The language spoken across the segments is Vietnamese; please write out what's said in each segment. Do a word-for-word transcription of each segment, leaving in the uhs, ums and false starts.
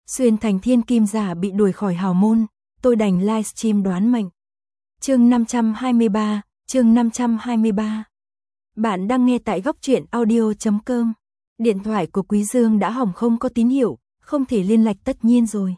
Xuyên thành thiên kim giả bị đuổi khỏi hào môn, tôi đành livestream đoán mệnh. Chương năm trăm hai mươi ba, chương năm trăm hai mươi ba. Bạn đang nghe tại góc truyện audio chấm com. Điện thoại của Quý Dương đã hỏng, không có tín hiệu, không thể liên lạc tất nhiên rồi.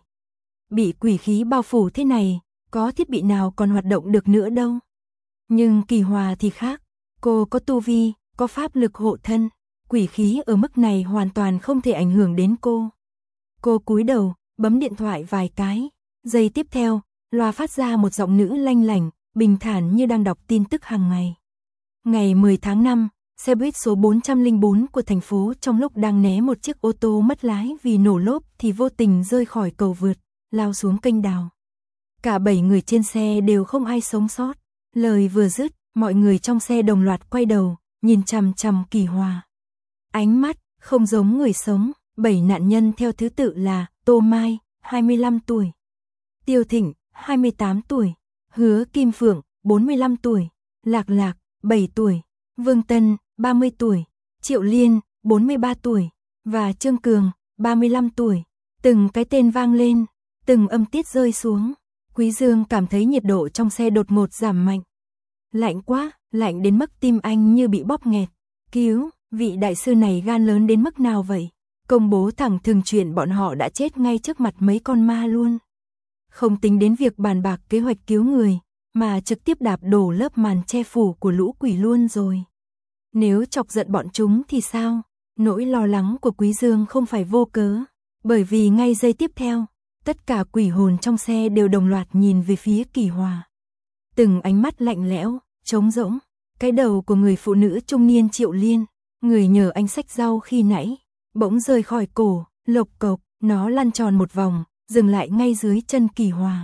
Bị quỷ khí bao phủ thế này, có thiết bị nào còn hoạt động được nữa đâu. Nhưng Kỳ Hòa thì khác, cô có tu vi, có pháp lực hộ thân, quỷ khí ở mức này hoàn toàn không thể ảnh hưởng đến cô. Cô cúi đầu, bấm điện thoại vài cái, giây tiếp theo, loa phát ra một giọng nữ lanh lảnh, bình thản như đang đọc tin tức hàng ngày. Ngày mười tháng năm, xe buýt số bốn trăm lẻ bốn của thành phố trong lúc đang né một chiếc ô tô mất lái vì nổ lốp thì vô tình rơi khỏi cầu vượt, lao xuống kênh đào. Cả bảy người trên xe đều không ai sống sót. Lời vừa dứt, mọi người trong xe đồng loạt quay đầu, nhìn chằm chằm Kỳ Hòa. Ánh mắt không giống người sống. Bảy nạn nhân theo thứ tự là Tô Mai, hai mươi lăm tuổi, Tiêu Thịnh, hai mươi tám tuổi, Hứa Kim Phượng, bốn mươi lăm tuổi, Lạc Lạc, bảy tuổi, Vương Tân, ba mươi tuổi, Triệu Liên, bốn mươi ba tuổi, và Trương Cường, ba mươi lăm tuổi. Từng cái tên vang lên, từng âm tiết rơi xuống. Quý Dương cảm thấy nhiệt độ trong xe đột ngột giảm mạnh. Lạnh quá, lạnh đến mức tim anh như bị bóp nghẹt. Cứu, vị đại sư này gan lớn đến mức nào vậy? Công bố thẳng thừng chuyện bọn họ đã chết ngay trước mặt mấy con ma luôn. Không tính đến việc bàn bạc kế hoạch cứu người, mà trực tiếp đạp đổ lớp màn che phủ của lũ quỷ luôn rồi. Nếu chọc giận bọn chúng thì sao? Nỗi lo lắng của Quý Dương không phải vô cớ, bởi vì ngay giây tiếp theo, tất cả quỷ hồn trong xe đều đồng loạt nhìn về phía Kỳ Hòa. Từng ánh mắt lạnh lẽo, trống rỗng, cái đầu của người phụ nữ trung niên Triệu Liên, người nhờ anh xách rau khi nãy, bỗng rời khỏi cổ, lộc cộc, nó lăn tròn một vòng, dừng lại ngay dưới chân Kỳ Hòa.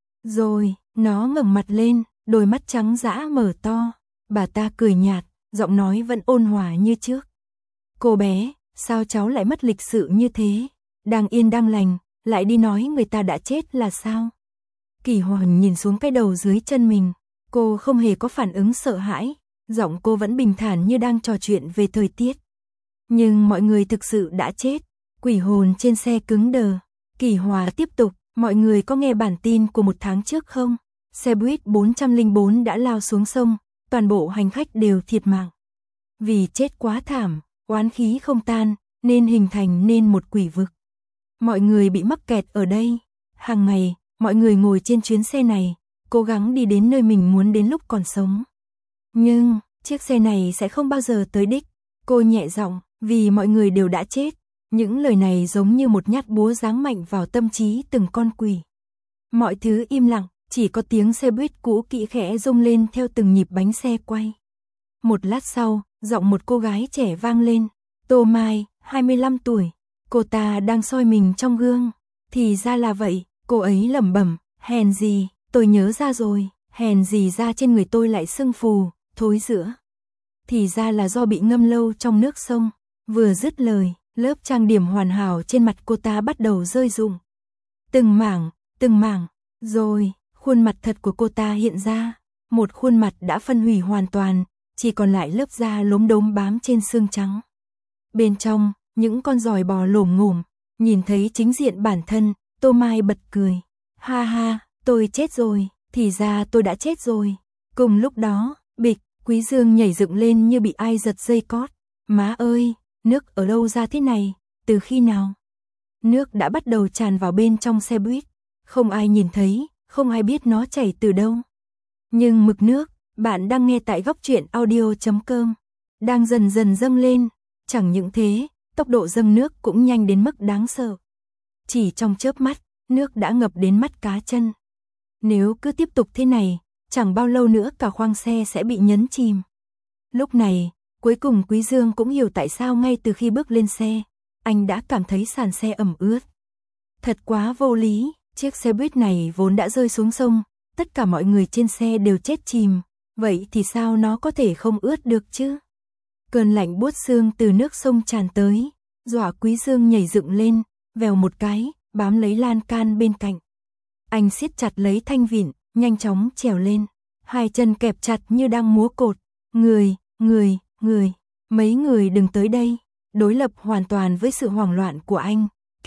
Rồi, nó ngẩng mặt lên, đôi mắt trắng dã mở to, bà ta cười nhạt, giọng nói vẫn ôn hòa như trước. Cô bé, sao cháu lại mất lịch sự như thế? Đang yên đang lành, lại đi nói người ta đã chết là sao? Kỳ Hòa nhìn xuống cái đầu dưới chân mình, cô không hề có phản ứng sợ hãi, giọng cô vẫn bình thản như đang trò chuyện về thời tiết. Nhưng mọi người thực sự đã chết, quỷ hồn trên xe cứng đờ. Kỳ Hòa tiếp tục, mọi người có nghe bản tin của một tháng trước không? Xe buýt bốn trăm lẻ bốn đã lao xuống sông, toàn bộ hành khách đều thiệt mạng. Vì chết quá thảm, oán khí không tan, nên hình thành nên một quỷ vực. Mọi người bị mắc kẹt ở đây. Hàng ngày, mọi người ngồi trên chuyến xe này, cố gắng đi đến nơi mình muốn đến lúc còn sống. Nhưng, chiếc xe này sẽ không bao giờ tới đích. Cô nhẹ giọng, vì mọi người đều đã chết. Những lời này giống như một nhát búa giáng mạnh vào tâm trí từng con quỷ. Mọi thứ im lặng, chỉ có tiếng xe buýt cũ kỹ khẽ rung lên theo từng nhịp bánh xe quay. Một lát sau, giọng một cô gái trẻ vang lên. Tô Mai, hai mươi lăm tuổi. Cô ta đang soi mình trong gương. Thì ra là vậy, cô ấy lẩm bẩm, hèn gì, tôi nhớ ra rồi, hèn gì da trên người tôi lại sưng phù, thối rữa. Thì ra là do bị ngâm lâu trong nước sông. Vừa dứt lời, lớp trang điểm hoàn hảo trên mặt cô ta bắt đầu rơi rụng. Từng mảng, từng mảng, rồi, khuôn mặt thật của cô ta hiện ra. Một khuôn mặt đã phân hủy hoàn toàn, chỉ còn lại lớp da lốm đốm bám trên xương trắng. Bên trong, những con giòi bò lổm ngổm, nhìn thấy chính diện bản thân, Tô Mai bật cười. Ha ha, tôi chết rồi, thì ra tôi đã chết rồi. Cùng lúc đó, bịch, Quý Dương nhảy dựng lên như bị ai giật dây cót. Má ơi, nước ở đâu ra thế này, từ khi nào? Nước đã bắt đầu tràn vào bên trong xe buýt, không ai nhìn thấy, không ai biết nó chảy từ đâu. Nhưng mực nước, bạn đang nghe tại góc truyện audio chấm com, đang dần dần dâng lên, chẳng những thế, tốc độ dâng nước cũng nhanh đến mức đáng sợ. Chỉ trong chớp mắt, nước đã ngập đến mắt cá chân. Nếu cứ tiếp tục thế này, chẳng bao lâu nữa cả khoang xe sẽ bị nhấn chìm. Lúc này, cuối cùng Quý Dương cũng hiểu tại sao ngay từ khi bước lên xe, anh đã cảm thấy sàn xe ẩm ướt. Thật quá vô lý, chiếc xe buýt này vốn đã rơi xuống sông, tất cả mọi người trên xe đều chết chìm, vậy thì sao nó có thể không ướt được chứ? Cơn lạnh buốt xương từ nước sông tràn tới, dọa Quý Dương nhảy dựng lên, vèo một cái, bám lấy lan can bên cạnh. Anh siết chặt lấy thanh vịn, nhanh chóng trèo lên, hai chân kẹp chặt như đang múa cột. Người, người, người, mấy người đừng tới đây. Đối lập hoàn toàn với sự hoảng loạn của anh,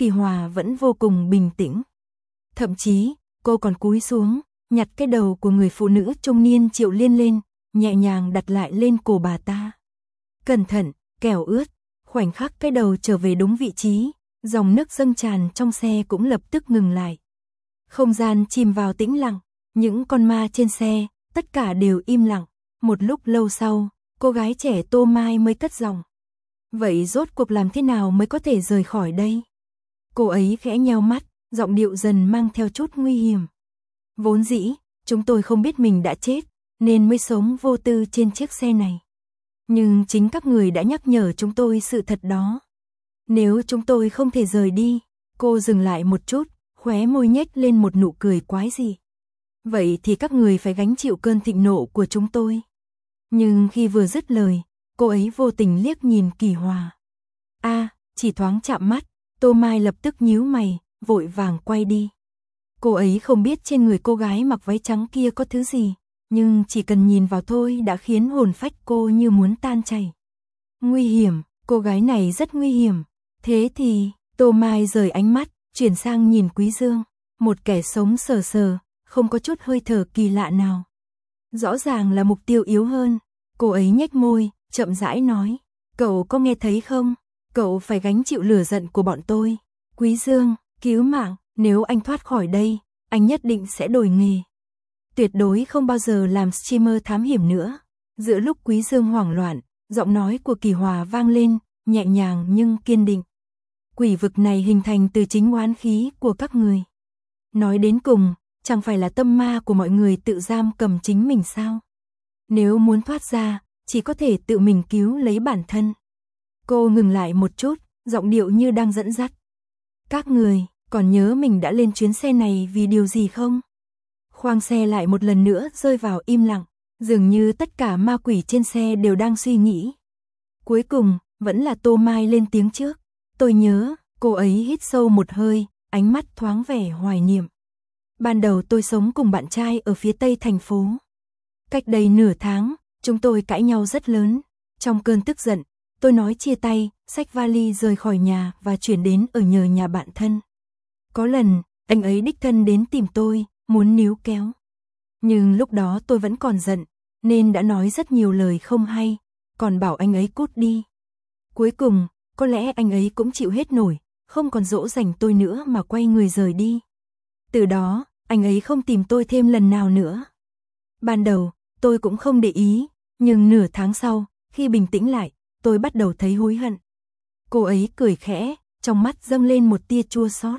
Kỳ Hòa vẫn vô cùng bình tĩnh. Thậm chí, cô còn cúi xuống, nhặt cái đầu của người phụ nữ trung niên Triệu Liên lên, nhẹ nhàng đặt lại lên cổ bà ta. Cẩn thận, kẻo ướt. Khoảnh khắc cái đầu trở về đúng vị trí, dòng nước dâng tràn trong xe cũng lập tức ngừng lại. Không gian chìm vào tĩnh lặng, những con ma trên xe, tất cả đều im lặng. Một lúc lâu sau, cô gái trẻ Tô Mai mới cất giọng. Vậy rốt cuộc làm thế nào mới có thể rời khỏi đây? Cô ấy khẽ nheo mắt, giọng điệu dần mang theo chút nguy hiểm. Vốn dĩ, chúng tôi không biết mình đã chết, nên mới sống vô tư trên chiếc xe này. Nhưng chính các người đã nhắc nhở chúng tôi sự thật đó. Nếu chúng tôi không thể rời đi, cô dừng lại một chút, khóe môi nhếch lên một nụ cười quái dị. Vậy thì các người phải gánh chịu cơn thịnh nộ của chúng tôi. Nhưng khi vừa dứt lời, cô ấy vô tình liếc nhìn Kỳ Hòa. A, à, chỉ thoáng chạm mắt, Tô Mai lập tức nhíu mày, vội vàng quay đi. Cô ấy không biết trên người cô gái mặc váy trắng kia có thứ gì, nhưng chỉ cần nhìn vào thôi đã khiến hồn phách cô như muốn tan chảy. Nguy hiểm, cô gái này rất nguy hiểm. Thế thì, Tô Mai rời ánh mắt, chuyển sang nhìn Quý Dương, một kẻ sống sờ sờ, không có chút hơi thở kỳ lạ nào. Rõ ràng là mục tiêu yếu hơn. Cô ấy nhếch môi, chậm rãi nói, cậu có nghe thấy không? Cậu phải gánh chịu lửa giận của bọn tôi. Quý Dương, cứu mạng, nếu anh thoát khỏi đây, anh nhất định sẽ đổi nghề. Tuyệt đối không bao giờ làm streamer thám hiểm nữa. Giữa lúc Quý Dương hoảng loạn, giọng nói của Kỳ Hòa vang lên, nhẹ nhàng nhưng kiên định. Quỷ vực này hình thành từ chính oán khí của các người. Nói đến cùng, chẳng phải là tâm ma của mọi người tự giam cầm chính mình sao? Nếu muốn thoát ra, chỉ có thể tự mình cứu lấy bản thân. Cô ngừng lại một chút, giọng điệu như đang dẫn dắt. Các người, còn nhớ mình đã lên chuyến xe này vì điều gì không? Khoang xe lại một lần nữa rơi vào im lặng, dường như tất cả ma quỷ trên xe đều đang suy nghĩ. Cuối cùng, vẫn là Tô Mai lên tiếng trước. Tôi nhớ, cô ấy hít sâu một hơi, ánh mắt thoáng vẻ hoài niệm. Ban đầu tôi sống cùng bạn trai ở phía tây thành phố. Cách đây nửa tháng, chúng tôi cãi nhau rất lớn. Trong cơn tức giận, tôi nói chia tay, xách vali rời khỏi nhà và chuyển đến ở nhờ nhà bạn thân. Có lần, anh ấy đích thân đến tìm tôi, muốn níu kéo. Nhưng lúc đó tôi vẫn còn giận, nên đã nói rất nhiều lời không hay, còn bảo anh ấy cút đi. Cuối cùng, có lẽ anh ấy cũng chịu hết nổi, không còn dỗ dành tôi nữa mà quay người rời đi. Từ đó, anh ấy không tìm tôi thêm lần nào nữa. Ban đầu, tôi cũng không để ý, nhưng nửa tháng sau, khi bình tĩnh lại, tôi bắt đầu thấy hối hận. Cô ấy cười khẽ, trong mắt dâng lên một tia chua xót.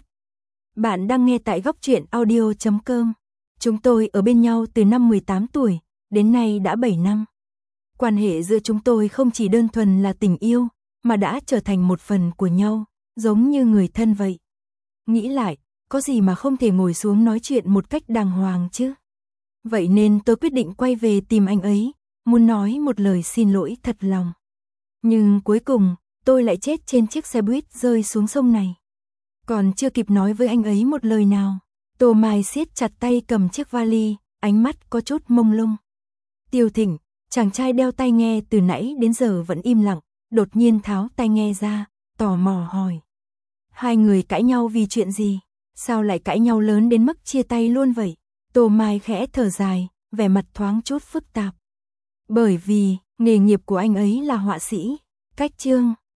Bạn đang nghe tại góc truyện audio chấm com. Chúng tôi ở bên nhau từ năm mười tám tuổi, đến nay đã bảy năm. Quan hệ giữa chúng tôi không chỉ đơn thuần là tình yêu, mà đã trở thành một phần của nhau, giống như người thân vậy. Nghĩ lại, có gì mà không thể ngồi xuống nói chuyện một cách đàng hoàng chứ? Vậy nên tôi quyết định quay về tìm anh ấy, muốn nói một lời xin lỗi thật lòng. Nhưng cuối cùng, tôi lại chết trên chiếc xe buýt rơi xuống sông này. Còn chưa kịp nói với anh ấy một lời nào, Tô Mai siết chặt tay cầm chiếc vali, ánh mắt có chút mông lung. Tiêu Thịnh, chàng trai đeo tai nghe từ nãy đến giờ vẫn im lặng, đột nhiên tháo tai nghe ra, tò mò hỏi. Hai người cãi nhau vì chuyện gì? Sao lại cãi nhau lớn đến mức chia tay luôn vậy? Tô Mai khẽ thở dài, vẻ mặt thoáng chút phức tạp. Bởi vì, nghề nghiệp của anh ấy là họa sĩ. Cách chương